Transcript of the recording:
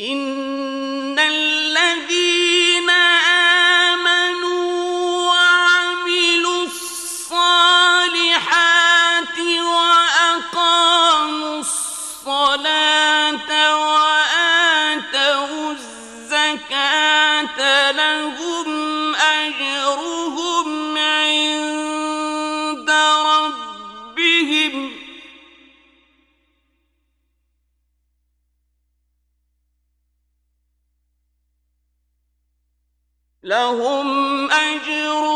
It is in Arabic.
إن الذين آمنوا وعملوا الصالحات وأقاموا الصلاة وآتوا الزكاة لهم أجرهم عند ربهم لهم أجرهم